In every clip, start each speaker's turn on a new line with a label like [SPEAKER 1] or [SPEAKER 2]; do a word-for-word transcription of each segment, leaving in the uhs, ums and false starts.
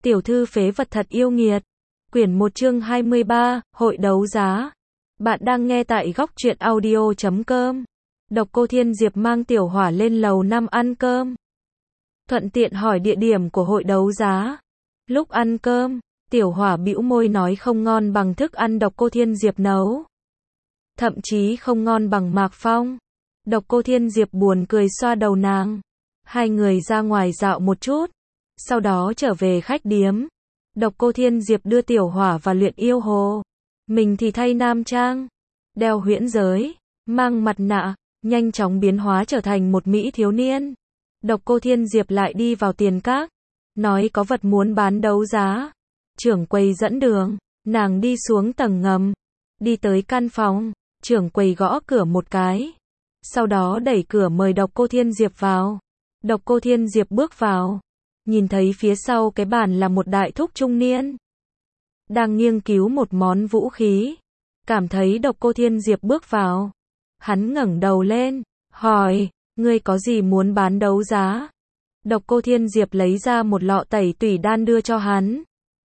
[SPEAKER 1] Tiểu thư phế vật thật yêu nghiệt. Quyển một chương hai mươi ba, hội đấu giá. Bạn đang nghe tại góc truyện audio chấm com. Độc Cô Thiên Diệp mang Tiểu Hỏa lên lầu năm ăn cơm. Thuận tiện hỏi địa điểm của hội đấu giá. Lúc ăn cơm, Tiểu Hỏa bĩu môi nói không ngon bằng thức ăn Độc Cô Thiên Diệp nấu. Thậm chí không ngon bằng Mạc Phong. Độc Cô Thiên Diệp buồn cười xoa đầu nàng. Hai người ra ngoài dạo một chút. Sau đó trở về khách điếm. Độc Cô Thiên Diệp đưa Tiểu Hỏa vào luyện yêu hồ. Mình thì thay nam trang. Đeo huyễn giới. Mang mặt nạ. Nhanh chóng biến hóa trở thành một mỹ thiếu niên. Độc Cô Thiên Diệp lại đi vào tiền các. Nói có vật muốn bán đấu giá. Trưởng quầy dẫn đường. Nàng đi xuống tầng ngầm. Đi tới căn phòng. Trưởng quầy gõ cửa một cái. Sau đó đẩy cửa mời Độc Cô Thiên Diệp vào. Độc Cô Thiên Diệp bước vào. Nhìn thấy phía sau cái bàn là một đại thúc trung niên. Đang nghiên cứu một món vũ khí. Cảm thấy Độc Cô Thiên Diệp bước vào. Hắn ngẩng đầu lên. Hỏi, ngươi có gì muốn bán đấu giá? Độc Cô Thiên Diệp lấy ra một lọ tẩy tủy đan đưa cho hắn.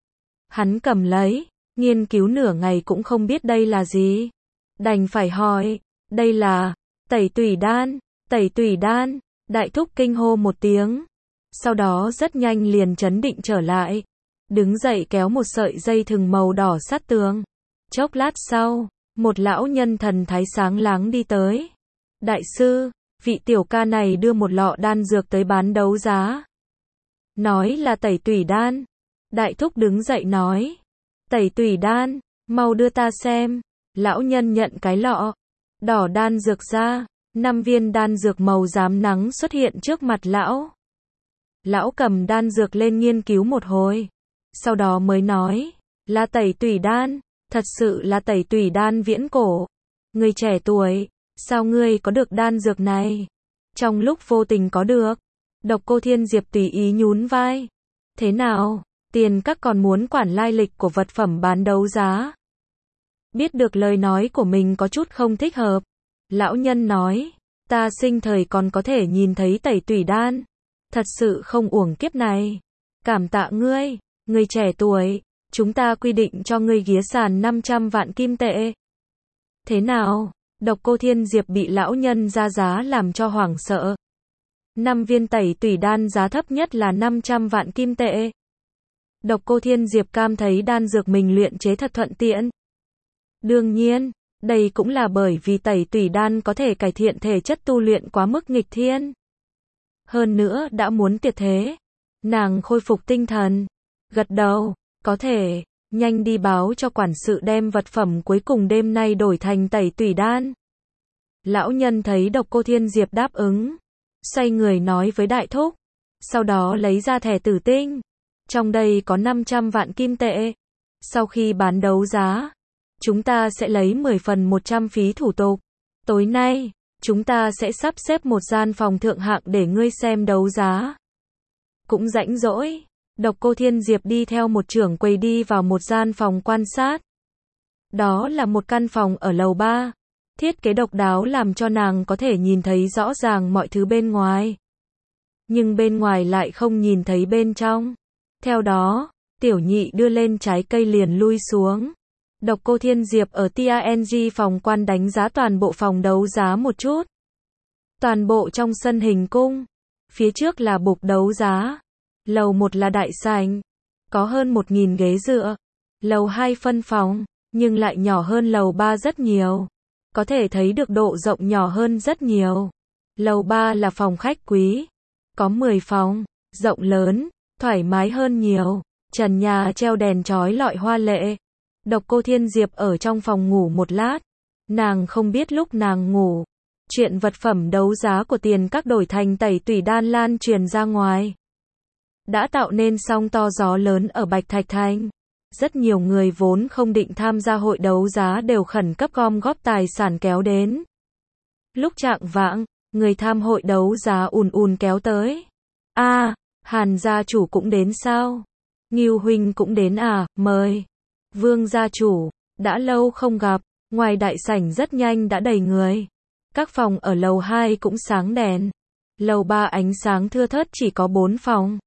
[SPEAKER 1] Hắn cầm lấy. Nghiên cứu nửa ngày cũng không biết đây là gì. Đành phải hỏi. Đây là tẩy tủy đan. Tẩy tủy đan. Đại thúc kinh hô một tiếng. Sau đó rất nhanh liền trấn định trở lại. Đứng dậy kéo một sợi dây thừng màu đỏ sát tường. Chốc lát sau, một lão nhân thần thái sáng láng đi tới. Đại sư, vị tiểu ca này đưa một lọ đan dược tới bán đấu giá. Nói là tẩy tủy đan. Đại thúc đứng dậy nói. Tẩy tủy đan, mau đưa ta xem. Lão nhân nhận cái lọ. Đỏ đan dược ra. Năm viên đan dược màu rám nắng xuất hiện trước mặt lão. Lão cầm đan dược lên nghiên cứu một hồi. Sau đó mới nói. Là tẩy tủy đan. Thật sự là tẩy tủy đan viễn cổ. Người trẻ tuổi. Sao ngươi có được đan dược này? Trong lúc vô tình có được. Độc Cô Thiên Diệp tùy ý nhún vai. Thế nào? Tiền các còn muốn quản lai lịch của vật phẩm bán đấu giá. Biết được lời nói của mình có chút không thích hợp. Lão nhân nói. Ta sinh thời còn có thể nhìn thấy tẩy tủy đan. Thật sự không uổng kiếp này. Cảm tạ ngươi, người trẻ tuổi, chúng ta quy định cho ngươi ghía sàn năm trăm vạn kim tệ. Thế nào? Độc Cô Thiên Diệp bị lão nhân ra giá làm cho hoảng sợ. Năm viên tẩy tủy đan giá thấp nhất là năm trăm vạn kim tệ. Độc Cô Thiên Diệp cảm thấy đan dược mình luyện chế thật thuận tiện. Đương nhiên, đây cũng là bởi vì tẩy tủy đan có thể cải thiện thể chất tu luyện quá mức nghịch thiên. Hơn nữa đã muốn tuyệt thế. Nàng khôi phục tinh thần. Gật đầu. Có thể. Nhanh đi báo cho quản sự đem vật phẩm cuối cùng đêm nay đổi thành tẩy tủy đan. Lão nhân thấy Độc Cô Thiên Diệp đáp ứng. Xoay người nói với đại thúc. Sau đó lấy ra thẻ tử tinh. Trong đây có năm trăm vạn kim tệ. Sau khi bán đấu giá, chúng ta sẽ lấy mười phần một trăm phí thủ tục. Tối nay, chúng ta sẽ sắp xếp một gian phòng thượng hạng để ngươi xem đấu giá. Cũng rãnh rỗi, Độc Cô Thiên Diệp đi theo một trưởng quầy đi vào một gian phòng quan sát. Đó là một căn phòng ở lầu ba. Thiết kế độc đáo làm cho nàng có thể nhìn thấy rõ ràng mọi thứ bên ngoài. Nhưng bên ngoài lại không nhìn thấy bên trong. Theo đó, tiểu nhị đưa lên trái cây liền lui xuống. Độc Cô Thiên Diệp ở tê a en giê phòng quan đánh giá toàn bộ phòng đấu giá một chút. Toàn bộ trong sân hình cung. Phía trước là bục đấu giá. Lầu một là đại sảnh. Có hơn một nghìn ghế dựa. Lầu hai phân phòng, nhưng lại nhỏ hơn lầu ba rất nhiều. Có thể thấy được độ rộng nhỏ hơn rất nhiều. Lầu ba là phòng khách quý. Có mười phòng, rộng lớn, thoải mái hơn nhiều. Trần nhà treo đèn chói lọi hoa lệ. Độc Cô Thiên Diệp ở trong phòng ngủ một lát. Nàng không biết lúc nàng ngủ. Chuyện vật phẩm đấu giá của tiền các đổi thành tẩy tủy đan lan truyền ra ngoài. Đã tạo nên sóng to gió lớn ở Bạch Thạch Thành. Rất nhiều người vốn không định tham gia hội đấu giá đều khẩn cấp gom góp tài sản kéo đến. Lúc chạng vạng, người tham hội đấu giá ùn ùn kéo tới. A, à, Hàn gia chủ cũng đến sao? Ngưu huynh cũng đến à, mời. Vương gia chủ, đã lâu không gặp, ngoài đại sảnh rất nhanh đã đầy người. Các phòng ở lầu hai cũng sáng đèn. Lầu ba ánh sáng thưa thớt chỉ có bốn phòng.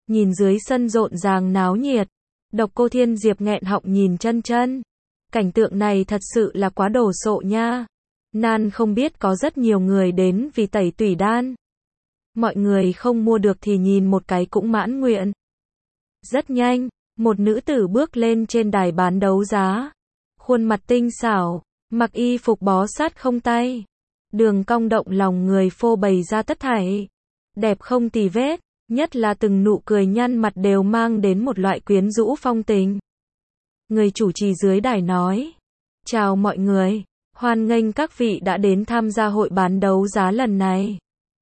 [SPEAKER 1] nhìn dưới sân rộn ràng náo nhiệt. Độc Cô Thiên Diệp nghẹn họng nhìn chân chân. Cảnh tượng này thật sự là quá đồ sộ nha. Nan không biết có rất nhiều người đến vì tẩy tủy đan. Mọi người không mua được thì nhìn một cái cũng mãn nguyện. Rất nhanh, một nữ tử bước lên trên đài bán đấu giá. Khuôn mặt tinh xảo, mặc y phục bó sát không tay. Đường cong động lòng người phô bày ra tất thảy. Đẹp không tì vết, nhất là từng nụ cười nhăn mặt đều mang đến một loại quyến rũ phong tình. Người chủ trì dưới đài nói: "Chào mọi người, hoan nghênh các vị đã đến tham gia hội bán đấu giá lần này.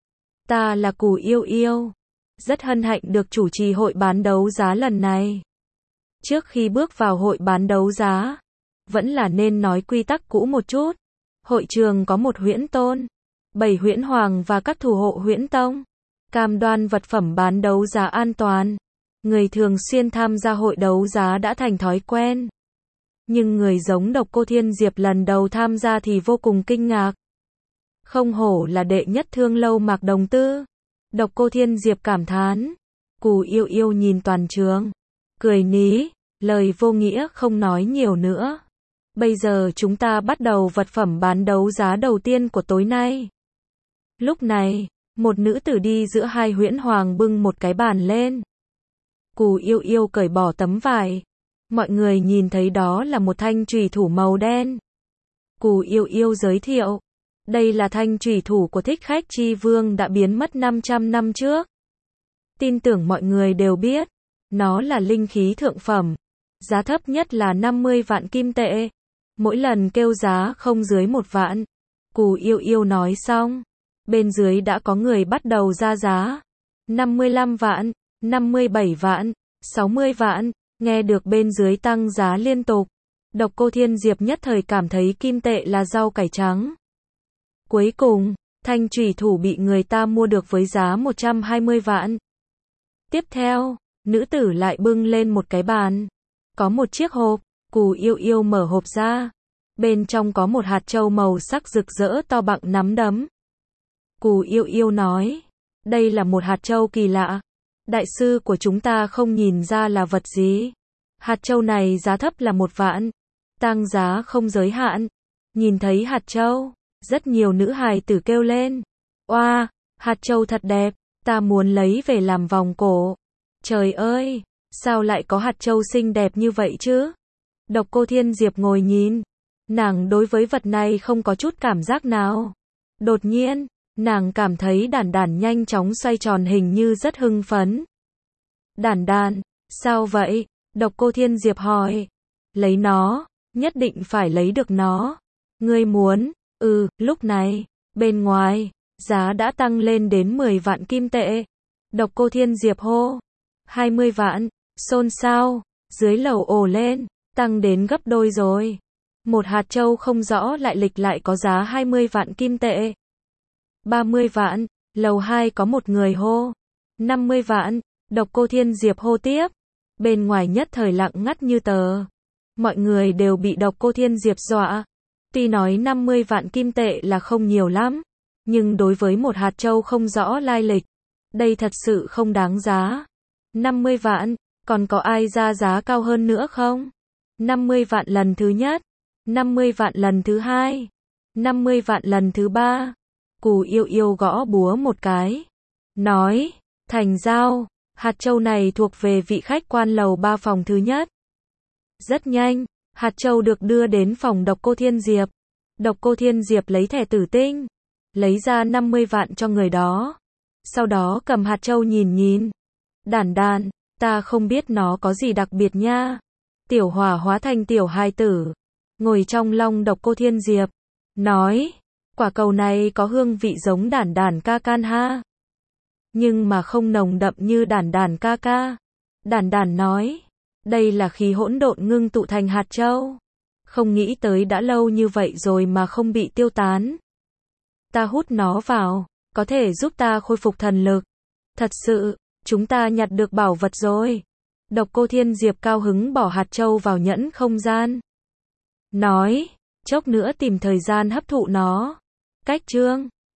[SPEAKER 1] Ta là Cù Yêu Yêu, rất hân hạnh được chủ trì hội bán đấu giá lần này." Trước khi bước vào hội bán đấu giá, vẫn là nên nói quy tắc cũ một chút. Hội trường có một huyễn tôn, bảy huyễn hoàng và các thủ hộ huyễn tông, cam đoan vật phẩm bán đấu giá an toàn. Người thường xuyên tham gia hội đấu giá đã thành thói quen. Nhưng người giống Độc Cô Thiên Diệp lần đầu tham gia thì vô cùng kinh ngạc. Không hổ là đệ nhất thương lâu Mạc Đồng Tư. Độc Cô Thiên Diệp cảm thán. Cù Yêu Yêu nhìn toàn trường, cười ní, lời vô nghĩa không nói nhiều nữa. Bây giờ chúng ta bắt đầu vật phẩm bán đấu giá đầu tiên của tối nay. Lúc này, một nữ tử đi giữa hai huyễn hoàng bưng một cái bàn lên. Cù Yêu Yêu cởi bỏ tấm vải. Mọi người nhìn thấy đó là một thanh chùy thủ màu đen. Cù Yêu Yêu giới thiệu. Đây là thanh chùy thủ của Thích Khách Chi Vương đã biến mất năm trăm năm trước. Tin tưởng mọi người đều biết. Nó là linh khí thượng phẩm. Giá thấp nhất là năm mươi vạn kim tệ. Mỗi lần kêu giá không dưới một vạn. Cù Yêu Yêu nói xong. Bên dưới đã có người bắt đầu ra giá. năm mươi lăm vạn, năm mươi bảy vạn, sáu mươi vạn. Nghe được bên dưới tăng giá liên tục. Độc Cô Thiên Diệp nhất thời cảm thấy kim tệ là rau cải trắng. Cuối cùng, thanh chùy thủ bị người ta mua được với giá một trăm hai mươi vạn. Tiếp theo, nữ tử lại bưng lên một cái bàn. Có một chiếc hộp. Cù Yêu Yêu mở hộp ra. Bên trong có một hạt châu màu sắc rực rỡ to bằng nắm đấm. Cù Yêu Yêu nói. Đây là một hạt châu kỳ lạ. Đại sư của chúng ta không nhìn ra là vật gì. Hạt châu này giá thấp là một vạn. Tăng giá không giới hạn. Nhìn thấy hạt châu, rất nhiều nữ hài tử kêu lên. Oa, hạt châu thật đẹp, ta muốn lấy về làm vòng cổ. Trời ơi, sao lại có hạt châu xinh đẹp như vậy chứ? Độc Cô Thiên Diệp ngồi nhìn. Nàng đối với vật này không có chút cảm giác nào. Đột nhiên, nàng cảm thấy đản đản nhanh chóng xoay tròn hình như rất hưng phấn. Đản đản, sao vậy? Độc Cô Thiên Diệp hỏi. Lấy nó, nhất định phải lấy được nó. Ngươi muốn? Ừ, lúc này, bên ngoài, giá đã tăng lên đến mười vạn kim tệ. Độc Cô Thiên Diệp hô. hai mươi vạn, xôn xao, dưới lầu ồ lên, tăng đến gấp đôi rồi. Một hạt châu không rõ lại lịch lại có giá hai mươi vạn kim tệ. ba mươi vạn, lầu hai có một người hô. năm mươi vạn, Độc Cô Thiên Diệp hô tiếp. Bên ngoài nhất thời lặng ngắt như tờ. Mọi người đều bị Độc Cô Thiên Diệp dọa. Tuy nói năm mươi vạn kim tệ là không nhiều lắm, nhưng đối với một hạt châu không rõ lai lịch, đây thật sự không đáng giá. năm mươi vạn, còn có ai ra giá cao hơn nữa không? năm mươi vạn lần thứ nhất, năm mươi vạn lần thứ hai, năm mươi vạn lần thứ ba. Cù Yêu Yêu gõ búa một cái, nói, thành giao, hạt châu này thuộc về vị khách quan lầu ba phòng thứ nhất. Rất nhanh, hạt châu được đưa đến phòng Độc Cô Thiên Diệp. Độc Cô Thiên Diệp lấy thẻ tử tinh, lấy ra năm mươi vạn cho người đó. Sau đó cầm hạt châu nhìn nhìn. Đản đản, ta không biết nó có gì đặc biệt nha. Tiểu Hỏa hóa thành tiểu hài tử, ngồi trong lòng Độc Cô Thiên Diệp, nói, quả cầu này có hương vị giống đản đản ca can ha. Nhưng mà không nồng đậm như đản đản ca ca. Đản đản nói, đây là khí hỗn độn ngưng tụ thành hạt châu. Không nghĩ tới đã lâu như vậy rồi mà không bị tiêu tán. Ta hút nó vào, có thể giúp ta khôi phục thần lực. Thật sự, chúng ta nhặt được bảo vật rồi. Độc Cô Thiên Diệp cao hứng bỏ hạt châu vào nhẫn không gian. Nói, chốc nữa tìm thời gian hấp thụ nó. Cách chương